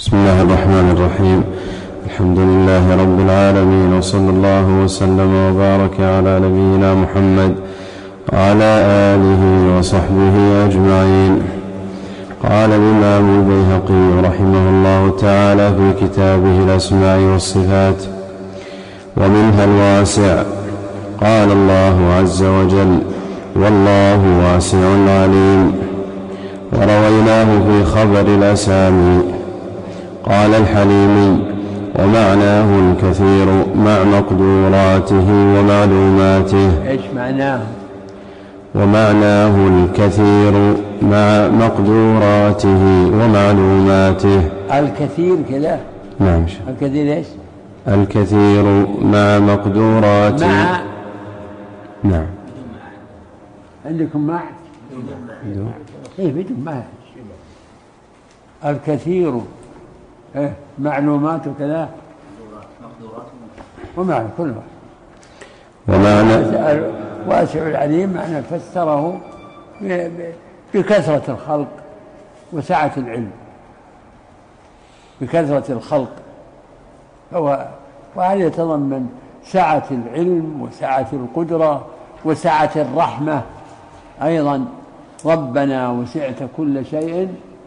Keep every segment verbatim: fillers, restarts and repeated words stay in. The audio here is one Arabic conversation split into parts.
بسم الله الرحمن الرحيم. الحمد لله رب العالمين، وصلى الله وسلم وبارك على نبينا محمد وعلى آله وصحبه أجمعين. قال الإمام البيهقي رحمه الله تعالى في كتابه الأسماء والصفات: ومنها الواسع. قال الله عز وجل: والله واسع عليم. ورويناه في خبر الأسامي. قال الحليمي: ومعناه الكثير مع مقدوراته ومعلوماته. ايش معناه؟ ومعناه الكثير مع مقدوراته ومعلوماته. الكثير كذا؟ نعم. الكثير ايش؟ الكثير مع مقدوراته. مع نعم. عندكم مع؟ بدون. ايه بدون مع. الكثير إيه معلومات كذا ومعنى كل واحد. ومعنى واسع العليم معنى فسره بكثرة الخلق وسعة العلم، بكثرة الخلق هو، وهذا يتضمن سعة العلم وسعة القدرة وسعة الرحمة أيضا. ربنا وسعت كل شيء،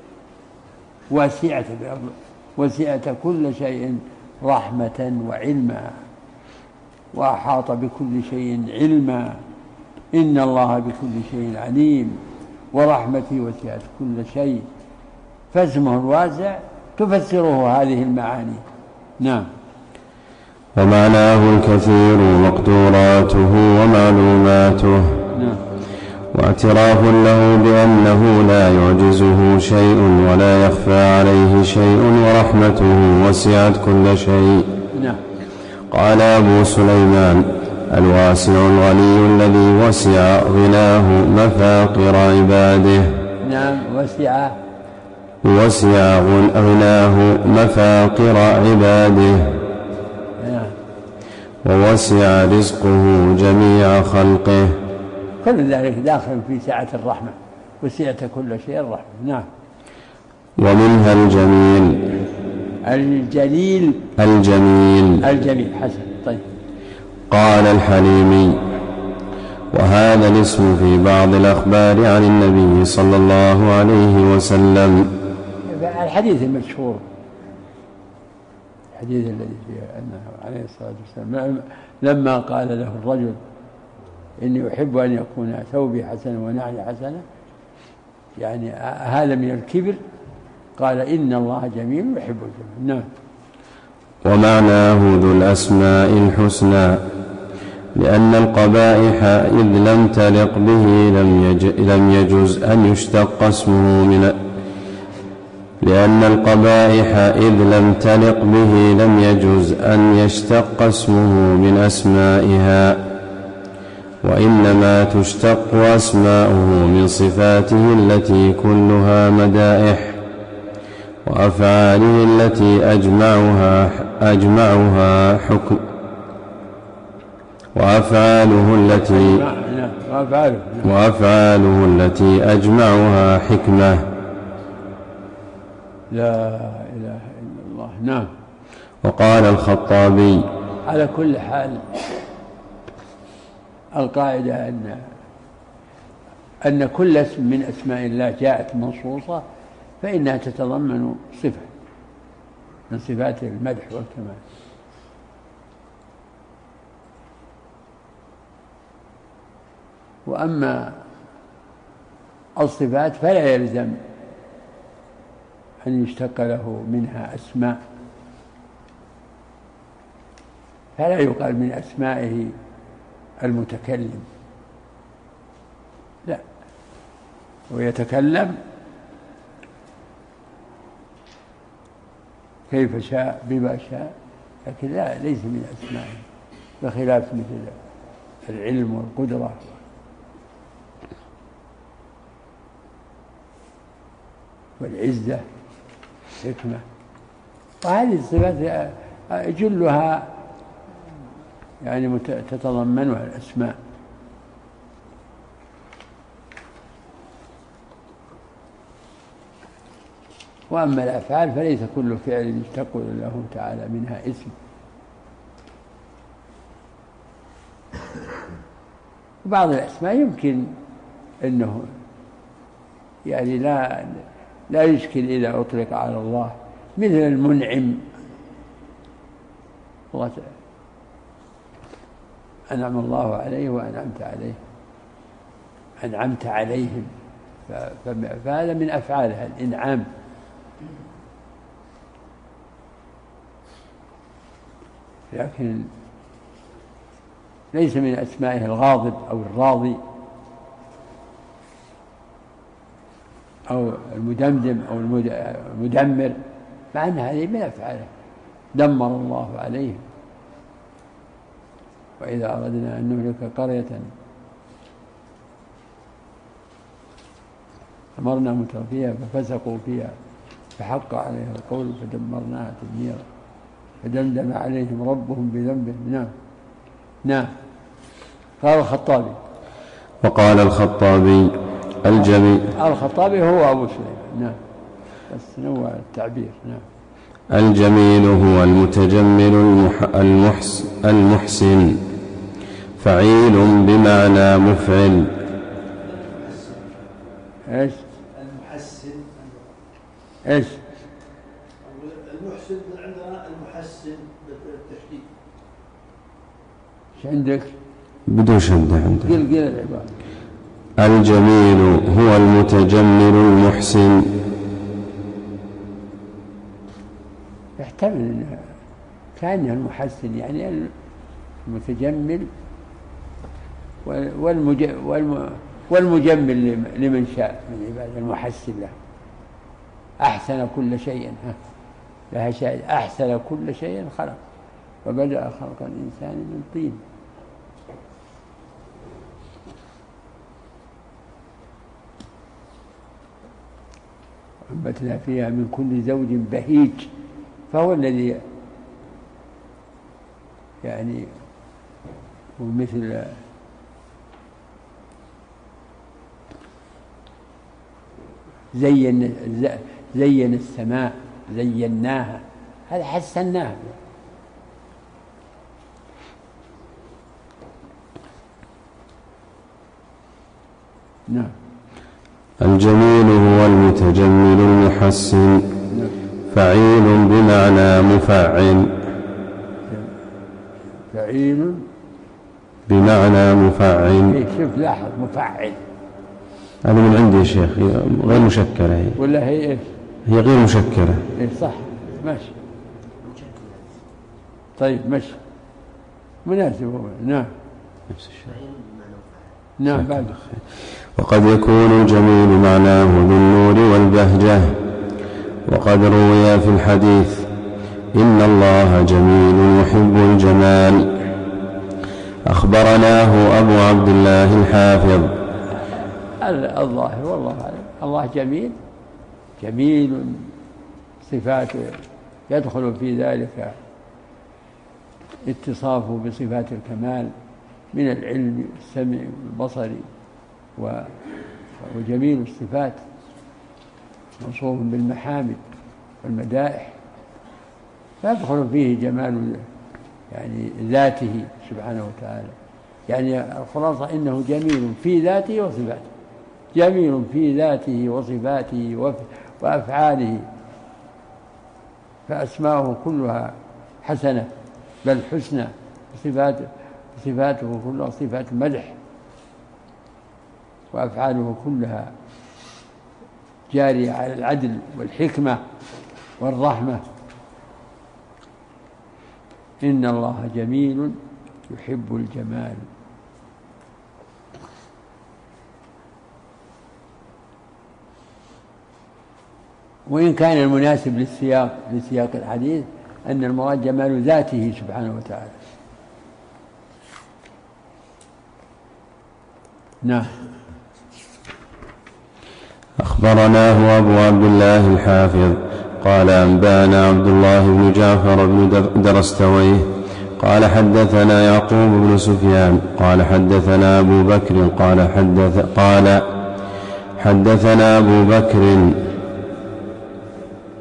وسعت وسعت كل شيء رحمة وعلما، وأحاط بكل شيء علما. إن الله بكل شيء عليم، ورحمتي وسعت كل شيء. فاسمه الواسع تفسره هذه المعاني. نعم. ومعناه الكثير مقدوراته ومعلوماته. نعم. واعتراف له بأنه لا يعجزه شيء ولا يخفى عليه شيء، ورحمته وسعت كل شيء. نعم. قال أبو سليمان: الواسع الغني الذي وسع غناه مفاقر عباده. نعم. وسع وسع غناه مفاقر عباده. نعم. ووسع رزقه جميع خلقه. كل ذلك داخل في سعة الرحمة، وسعت كل شيء الرحمة. نعم. ومنها الجميل. الجليل الجميل الجميل حسن. طيب. قال الحليمي: وهذا الاسم في بعض الأخبار عن النبي صلى الله عليه وسلم. الحديث المشهور، الحديث الذي فيه أنه عليه الصلاة والسلام لما قال له الرجل: إني أحب أن يكون ثوبي حسنا ونعلي حسنا، يعني هذا من الكبر، قال: إن الله جميل يحب الجميل. نعم. ومعناه ذو الأسماء الحسنى، لأن القبائح إذ لم تلق به لم يجوز أن يشتق اسمه من لأن القبائح إذ لم تلق به لم يجوز أن يشتق اسمه من أسمائها، وإنما تشتق أسماؤه من صفاته التي كلها مدائح، وأفعاله التي أجمعها أجمعها حكم وأفعاله التي وأفعاله التي أجمعها حكمة. لا إله إلا الله. نعم. وقال الخطابي: على كل حال القاعدة أن أن كل اسم من أسماء الله جاءت منصوصة فإنها تتضمن صفة من صفات المدح والكمال. وأما الصفات فلا يلزم أن يشتق له منها أسماء، فلا يقال من أسمائه المتكلم، لا، ويتكلم كيف شاء بما شاء، لكن لا، ليس من أسمائه، بخلاف مثل العلم والقدرة والعزة والحكمة، وهذه الصفات جلها يعني تتضمنها الأسماء. وأما الأفعال فليس كل فعل يشتق له تعالى منها اسم. بعض الأسماء يمكن أنه يعني لا لا يشكل إذا أطلق على الله، مثل المنعم، الله أنعم الله عليه وأنعمت عليه، أنعمت عليهم، فهذا من أفعالها الإنعام. لكن ليس من أسمائه الغاضب أو الراضي أو المدمدم أو المدمر، مع أن هذه من أفعاله. دمر الله عليهم. وإذا أردنا أن نهلك قرية أمرنا مترفيها ففسقوا فيها فحق عليها القول فدمرناها تدميرا فدمدم عليهم ربهم بذنبهم. نعم نعم. قال الخطابي. وقال الخطابي الجميل. الخطابي هو أبو سليمان. نعم، بس نوع التعبير. نعم. الجميل هو المتجمل المحس المحسن، فعيل بمعنى مفعل. ايش المحسن؟ ايش المحسن عندنا المحسن بالتشديد. ايش عندك؟ بدون شدة عندك. قل قل العبارة. الجميل هو المتجمل المحسن. يحتمل كأنه المحسن، يعني المتجمل والمجمل لمن شاء من عباده، المحسن له. أحسن كل شيء، لها شاهد، أحسن كل شيء خلق، وبدأ خلق الإنسان من طين. وأنبتنا فيها من كل زوج بهيج، فهو الذي يعني ومثل زين زين السماء زيناها، هذا حسناها. نعم. الجميل هو المتجمل المحسن، فعيل بمعنى مفعل. فعيل بمعنى مفعل. شوف لاحظ، مفعل هذا من عندي يا شيخ، غير مشكلة هي. ولا هي ايش؟ هي غير مشكلة. ايه صح، ماشي. طيب ماشي، مناسب هو. نعم نفس الشيء. نعم. بعد وقد يكون الجميل معناه ذو النور والبهجة. وقد روي في الحديث إن الله جميل يحب الجمال. أخبرناه أبو عبد الله الحافظ. الظاهر والله أعلم، الله جميل، جميل صفاته يدخل في ذلك اتصافه بصفات الكمال من العلم والسمع والبصر، وجميل الصفات موصوف بالمحامد والمدائح، فيدخل فيه جمال يعني ذاته سبحانه وتعالى. يعني الخلاصة إنه جميل في ذاته وصفاته، جميل في ذاته وصفاته وأفعاله، فأسماؤه كلها حسنة بل حسنى، صفاته صفاته كلها صفات مدح، وأفعاله كلها جارية على العدل والحكمة والرحمة. إن الله جميل يحب الجمال. وإن كان المناسب للسياق لسياق الحديث أن المراد جمال ذاته سبحانه وتعالى. نعم. أخبرناه أبو عبد الله الحافظ قال أنبانا عبد الله بن جعفر بن درستويه قال حدثنا يعقوب بن سفيان قال حدثنا أبو بكر قال حدث قال حدثنا أبو بكر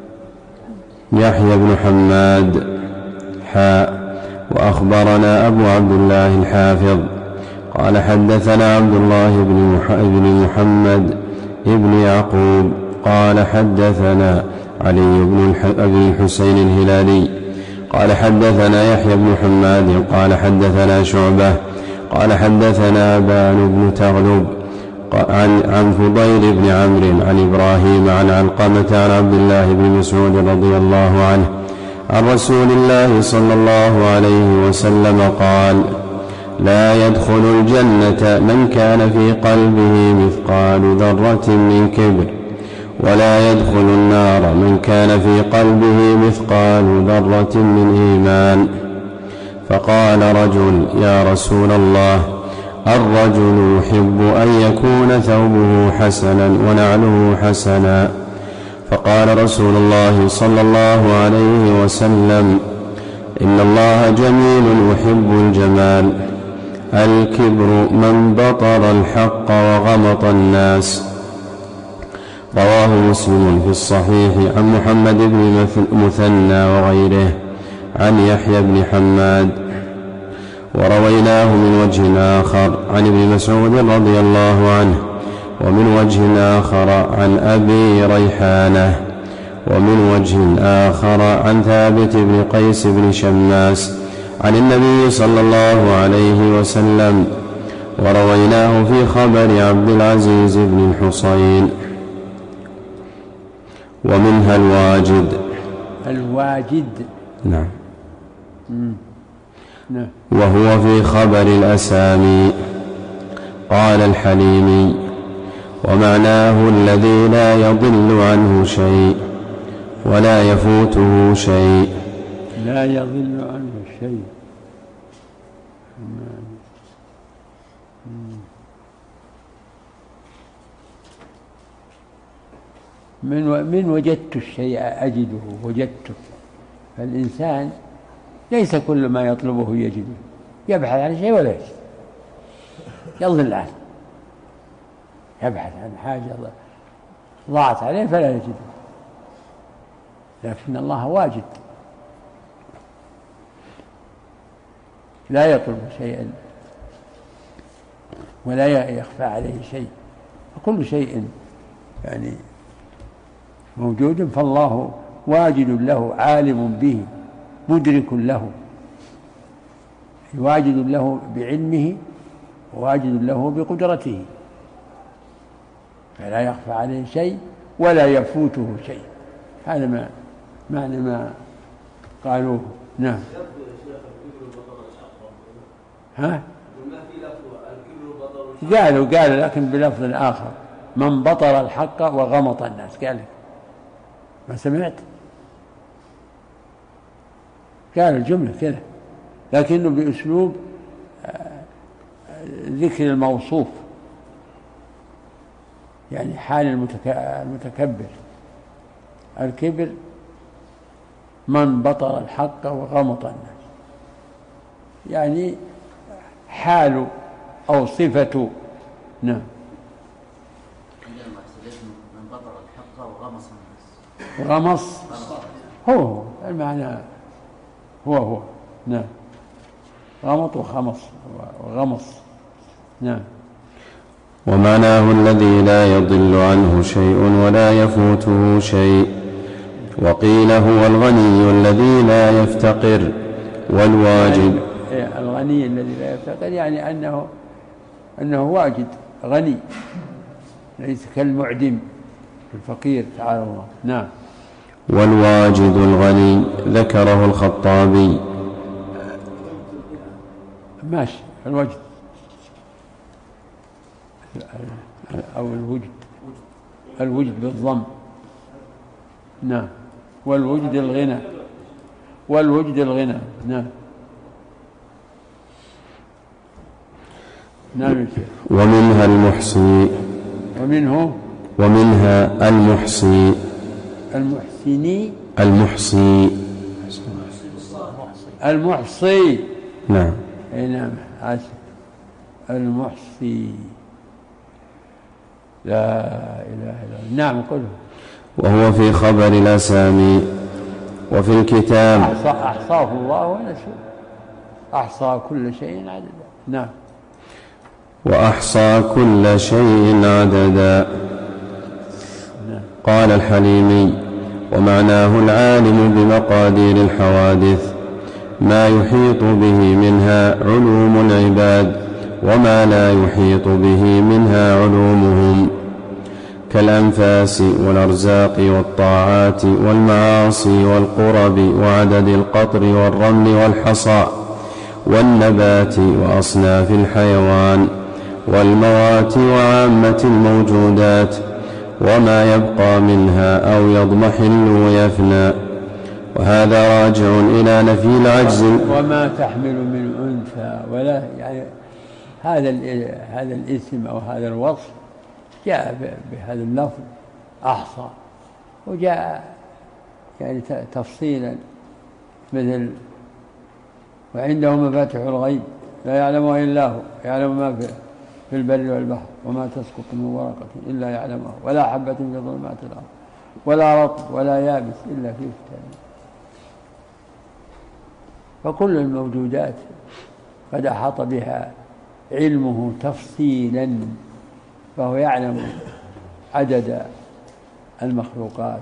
يحيى بن حماد حاء وأخبرنا أبو عبد الله الحافظ قال حدثنا عبد الله بن محمد بن يعقوب قال حدثنا علي بن الحسين الهلالي قال حدثنا يحيى بن حماد قال حدثنا شعبة قال حدثنا أبان بن تغلب عن عن فضيل بن عمرو عن إبراهيم عن علقمة عن عبد الله بن مسعود رضي الله عنه عن رسول الله صلى الله عليه وسلم قال: لا يدخل الجنة من كان في قلبه مثقال ذرة من كبر، ولا يدخل النار من كان في قلبه مثقال ذرة من إيمان. فقال رجل: يا رسول الله، الرجل يحب أن يكون ثوبه حسنا ونعله حسنا. فقال رسول الله صلى الله عليه وسلم: إن الله جميل يحب الجمال. الكبر من بطر الحق وغمط الناس. رواه مسلم في الصحيح عن محمد بن مثنى وغيره عن يحيى بن حماد. ورويناه من وجه آخر عن ابن مسعود رضي الله عنه، ومن وجه آخر عن أبي ريحانة، ومن وجه آخر عن ثابت بن قيس بن شماس عن النبي صلى الله عليه وسلم. ورويناه في خبر عبد العزيز بن الحصين. ومنها الواجد. الواجد نعم. نعم. وهو في خبر الأسامي. قال الحليمي: ومعناه الذي لا يضل عنه شيء ولا يفوته شيء. لا يضل عنه شيء. من من وجدت الشيء أجده وجدته. فالإنسان ليس كل ما يطلبه يجده، يبحث عن شيء ولا يجد، يضل عنه، يبحث عن حاجة ضاعت عليه فلا يجده. لكن الله واجد، لا يطلب شيئا ولا يخفى عليه شيء، وكل شيء يعني موجود. فالله واجد له، عالم به، مدرك له، واجد له بعلمه وواجد له بقدرته، فلا يخفى عليه شيء ولا يفوته شيء. هذا ما معنى ما قالوه. نعم. ها؟ قالوا قالوا لكن بلفظ آخر: من بطر الحق وغمط الناس. قال ما سمعت؟ قال الجملة كذا، لكنه بأسلوب ذكر الموصوف، يعني حال المتكبر. الكبر من بطر الحق وغمط الناس، يعني حال أو صفة. نعم. من بطر الحق وغمص الناس. غمص هو المعنى، هو هو. نعم. غمط وخمص وغمص. نعم. ومعناه الذي لا يضل عنه شيء ولا يفوته شيء. وقيل هو الغني الذي لا يفتقر. والواجد الغني الذي لا يفتقر، يعني أنه أنه واجد غني، ليس كالمعدم الفقير تعالى الله. نعم. والواجد الغني ذكره الخطابي. ماشي. الوجد أو الوجد، الوجد بالضم. نعم. والوجد الغنى، والوجد الغنى. نعم. نعم. ومنها المحصي. ومنه ومنها المحصي. المحسني. المحصي. المحصي. نعم. اي نعم. عسل. المحصي. لا إله إلا الله. نعم. قله. وهو في خبر الأسامي. وفي الكتاب أحصى أحصاه الله ونسوه، أحصى كل شيء عددا. نعم. وأحصى كل شيء عددا. قال الحليمي: ومعناه العالم بمقادير الحوادث، ما يحيط به منها علوم العباد وما لا يحيط به منها علومهم، كالأنفاس والأرزاق والطاعات والمعاصي والقرب وعدد القطر والرمل والحصى والنبات وأصناف الحيوان والموات وعامة الموجودات، وما يبقى منها أو يضمحل ويفنى. وهذا راجع إلى نفي العجز. وما تحمل من أنثى ولا، يعني هذا هذا الاسم أو هذا الوصف جاء بهذا اللفظ أحصى، وجاء يعني تفصيلا، مثل وعنده مفاتح الغيب لا يعلمها إلا هو، يعلم ما في البر والبحر، وما تسقط من ورقة إلا يعلمها، ولا حبة في ظلمات الأرض ولا رطب ولا يابس إلا في كتاب. فكل الموجودات قد أحاط بها علمه تفصيلا، فهو يعلم عدد المخلوقات،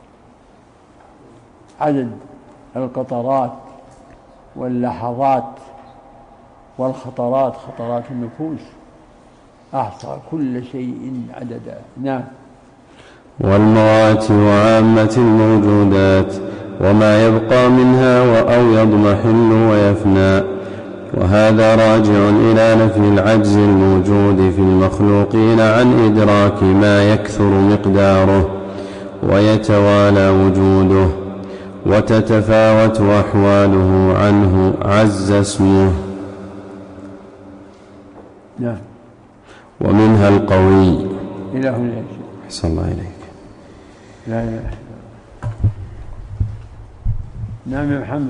عدد القطرات واللحظات والخطرات، خطرات النفوس، أحصى كل شيء عددا. نعم. والموات وعامة الموجودات وما يبقى منها أو يضمحل ويفنى. وهذا راجع إلى نفي العجز الموجود في المخلوقين عن إدراك ما يكثر مقداره ويتوالى وجوده وتتفاوت أحواله عنه عز اسمه. نعم. ومنها القوي. إلى هنا. أحسن الله إليك. لا إله إلا الله. نعم يا محمد.